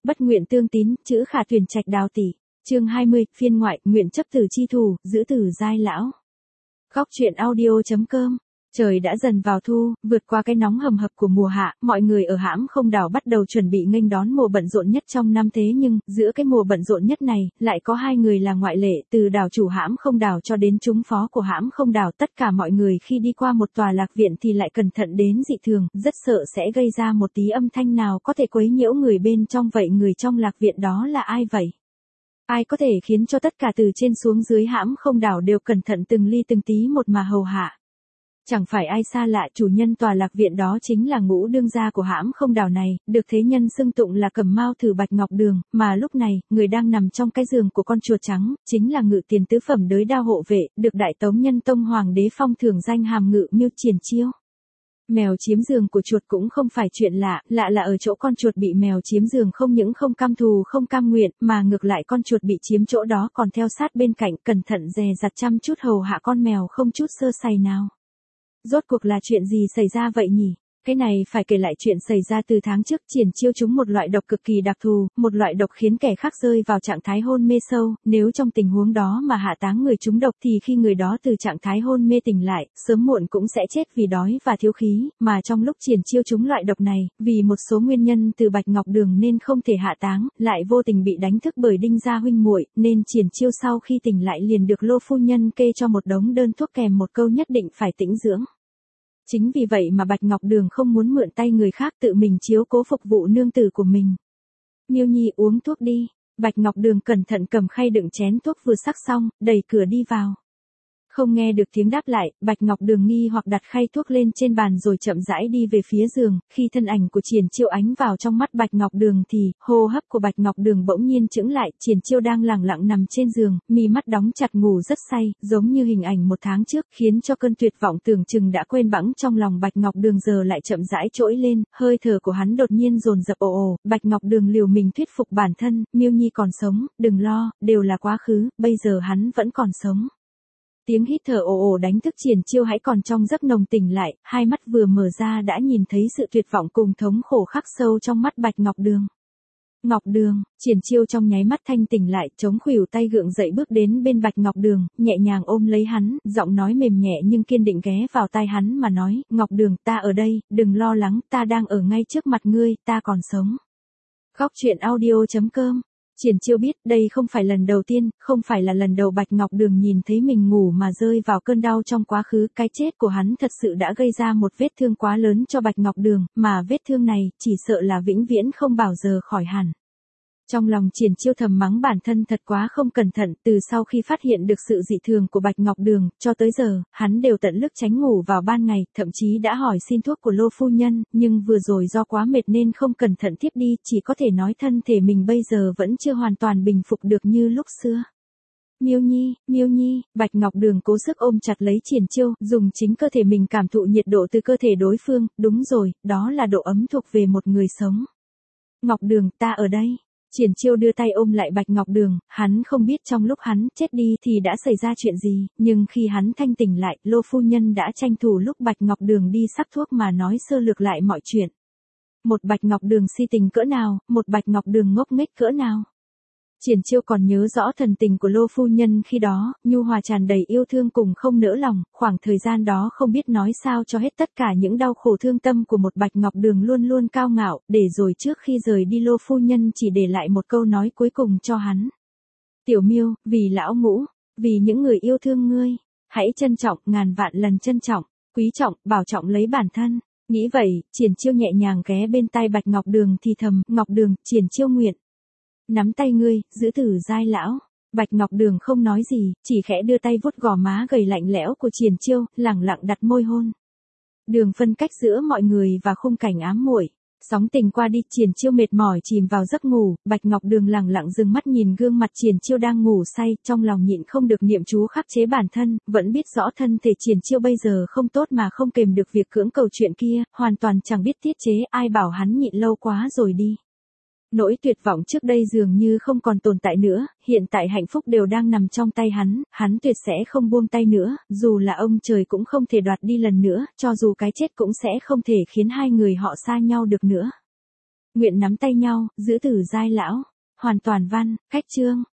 bất nguyện tương tín, chữ khả tuyển trạch đào tỷ. Chương 20, phiên ngoại, nguyện chấp tử chi thù, giữ tử giai lão. Góc truyện audio.com. Trời đã dần vào thu, vượt qua cái nóng hầm hập của mùa hạ, mọi người ở hãm không đảo bắt đầu chuẩn bị nghênh đón mùa bận rộn nhất trong năm, thế nhưng, giữa cái mùa bận rộn nhất này, lại có hai người là ngoại lệ, từ đảo chủ hãm không đảo cho đến chúng phó của hãm không đảo, tất cả mọi người khi đi qua một tòa lạc viện thì lại cẩn thận đến dị thường, rất sợ sẽ gây ra một tí âm thanh nào có thể quấy nhiễu người bên trong. Vậy người trong lạc viện đó là ai vậy? Ai có thể khiến cho tất cả từ trên xuống dưới hãm không đảo đều cẩn thận từng ly từng tí một mà hầu hạ? Chẳng phải ai xa lạ, chủ nhân tòa lạc viện đó chính là Ngũ đương gia của hãm không đảo này, được thế nhân xưng tụng là Cẩm Mao Thử Bạch Ngọc Đường, mà lúc này, người đang nằm trong cái giường của con chuột trắng, chính là Ngự Tiền tứ phẩm đới đao hộ vệ, được Đại Tống Nhân Tông Hoàng đế phong thưởng danh hàm Ngự Miêu Triển Chiêu. Mèo chiếm giường của chuột cũng không phải chuyện lạ, lạ là ở chỗ con chuột bị mèo chiếm giường không những không cam thù không cam nguyện, mà ngược lại con chuột bị chiếm chỗ đó còn theo sát bên cạnh, cẩn thận dè dặt chăm chút hầu hạ con mèo không chút sơ sẩy nào. Rốt cuộc là chuyện gì xảy ra vậy nhỉ? Cái này phải kể lại chuyện xảy ra từ tháng trước. Triển Chiêu trúng một loại độc cực kỳ đặc thù, một loại độc khiến kẻ khác rơi vào trạng thái hôn mê sâu, nếu trong tình huống đó mà hạ táng người trúng độc thì khi người đó từ trạng thái hôn mê tỉnh lại, sớm muộn cũng sẽ chết vì đói và thiếu khí, mà trong lúc Triển Chiêu trúng loại độc này, vì một số nguyên nhân từ Bạch Ngọc Đường nên không thể hạ táng, lại vô tình bị đánh thức bởi Đinh gia huynh muội, nên Triển Chiêu sau khi tỉnh lại liền được Lô phu nhân kê cho một đống đơn thuốc kèm một câu nhất định phải tĩnh dưỡng. Chính vì vậy mà Bạch Ngọc Đường không muốn mượn tay người khác, tự mình chiếu cố phục vụ nương tử của mình. Miêu Nhi uống thuốc đi. Bạch Ngọc Đường cẩn thận cầm khay đựng chén thuốc vừa sắc xong, đẩy cửa đi vào. Không nghe được tiếng đáp lại, Bạch Ngọc Đường nghi hoặc đặt khay thuốc lên trên bàn rồi chậm rãi đi về phía giường. Khi thân ảnh của Triển Chiêu ánh vào trong mắt Bạch Ngọc Đường thì, hô hấp của Bạch Ngọc Đường bỗng nhiên chững lại. Triển Chiêu đang lẳng lặng nằm trên giường, mi mắt đóng chặt ngủ rất say, giống như hình ảnh một tháng trước, khiến cho cơn tuyệt vọng tưởng chừng đã quên bẵng trong lòng Bạch Ngọc Đường giờ lại chậm rãi trỗi lên, hơi thở của hắn đột nhiên dồn dập ồ ồ. Bạch Ngọc Đường liều mình thuyết phục bản thân, Miêu Nhi còn sống, đừng lo, đều là quá khứ, bây giờ hắn vẫn còn sống. Tiếng hít thở ồ ồ đánh thức Triển Chiêu hãy còn trong giấc nồng tỉnh lại, hai mắt vừa mở ra đã nhìn thấy sự tuyệt vọng cùng thống khổ khắc sâu trong mắt Bạch Ngọc Đường. Ngọc Đường, Triển Chiêu trong nháy mắt thanh tỉnh lại, chống khuỷu tay gượng dậy bước đến bên Bạch Ngọc Đường, nhẹ nhàng ôm lấy hắn, giọng nói mềm nhẹ nhưng kiên định ghé vào tai hắn mà nói, Ngọc Đường, ta ở đây, đừng lo lắng, ta đang ở ngay trước mặt ngươi, ta còn sống. Góc truyện audio.com. Triển Chiêu biết đây không phải lần đầu tiên, không phải là lần đầu Bạch Ngọc Đường nhìn thấy mình ngủ mà rơi vào cơn đau trong quá khứ. Cái chết của hắn thật sự đã gây ra một vết thương quá lớn cho Bạch Ngọc Đường, mà vết thương này chỉ sợ là vĩnh viễn không bao giờ khỏi hẳn. Trong lòng Triển Chiêu thầm mắng bản thân thật quá không cẩn thận, từ sau khi phát hiện được sự dị thường của Bạch Ngọc Đường, cho tới giờ, hắn đều tận lực tránh ngủ vào ban ngày, thậm chí đã hỏi xin thuốc của Lô phu nhân, nhưng vừa rồi do quá mệt nên không cẩn thận thiếp đi, chỉ có thể nói thân thể mình bây giờ vẫn chưa hoàn toàn bình phục được như lúc xưa. Miêu Nhi, Bạch Ngọc Đường cố sức ôm chặt lấy Triển Chiêu, dùng chính cơ thể mình cảm thụ nhiệt độ từ cơ thể đối phương, đúng rồi, đó là độ ấm thuộc về một người sống. Ngọc Đường, ta ở đây. Triển Chiêu đưa tay ôm lại Bạch Ngọc Đường, hắn không biết trong lúc hắn chết đi thì đã xảy ra chuyện gì, nhưng khi hắn thanh tỉnh lại, Lô phu nhân đã tranh thủ lúc Bạch Ngọc Đường đi sắc thuốc mà nói sơ lược lại mọi chuyện. Một Bạch Ngọc Đường si tình cỡ nào, một Bạch Ngọc Đường ngốc nghếch cỡ nào. Triển Chiêu còn nhớ rõ thần tình của Lô phu nhân khi đó, nhu hòa tràn đầy yêu thương cùng không nỡ lòng, khoảng thời gian đó không biết nói sao cho hết tất cả những đau khổ thương tâm của một Bạch Ngọc Đường luôn luôn cao ngạo, để rồi trước khi rời đi Lô phu nhân chỉ để lại một câu nói cuối cùng cho hắn. Tiểu Miêu, vì lão Ngũ, vì những người yêu thương ngươi, hãy trân trọng, ngàn vạn lần trân trọng, quý trọng, bảo trọng lấy bản thân. Nghĩ vậy, Triển Chiêu nhẹ nhàng ghé bên tai Bạch Ngọc Đường thì thầm, Ngọc Đường, Triển Chiêu nguyện nắm tay ngươi, giữ tử giai lão. Bạch Ngọc Đường không nói gì, chỉ khẽ đưa tay vuốt gò má gầy lạnh lẽo của Triển Chiêu, lẳng lặng đặt môi hôn. Đường phân cách giữa mọi người và khung cảnh ám muội. Sóng tình qua đi, Triển Chiêu mệt mỏi chìm vào giấc ngủ, Bạch Ngọc Đường lẳng lặng dừng mắt nhìn gương mặt Triển Chiêu đang ngủ say, trong lòng nhịn không được niệm chú khắc chế bản thân, vẫn biết rõ thân thể Triển Chiêu bây giờ không tốt mà không kềm được việc cưỡng cầu chuyện kia, hoàn toàn chẳng biết tiết chế, ai bảo hắn nhịn lâu quá rồi đi. Nỗi tuyệt vọng trước đây dường như không còn tồn tại nữa, hiện tại hạnh phúc đều đang nằm trong tay hắn tuyệt sẽ không buông tay nữa, dù là ông trời cũng không thể đoạt đi lần nữa, cho dù cái chết cũng sẽ không thể khiến hai người họ xa nhau được nữa. Nguyện nắm tay nhau, giữ tử giai lão. Hoàn toàn văn, khách chương.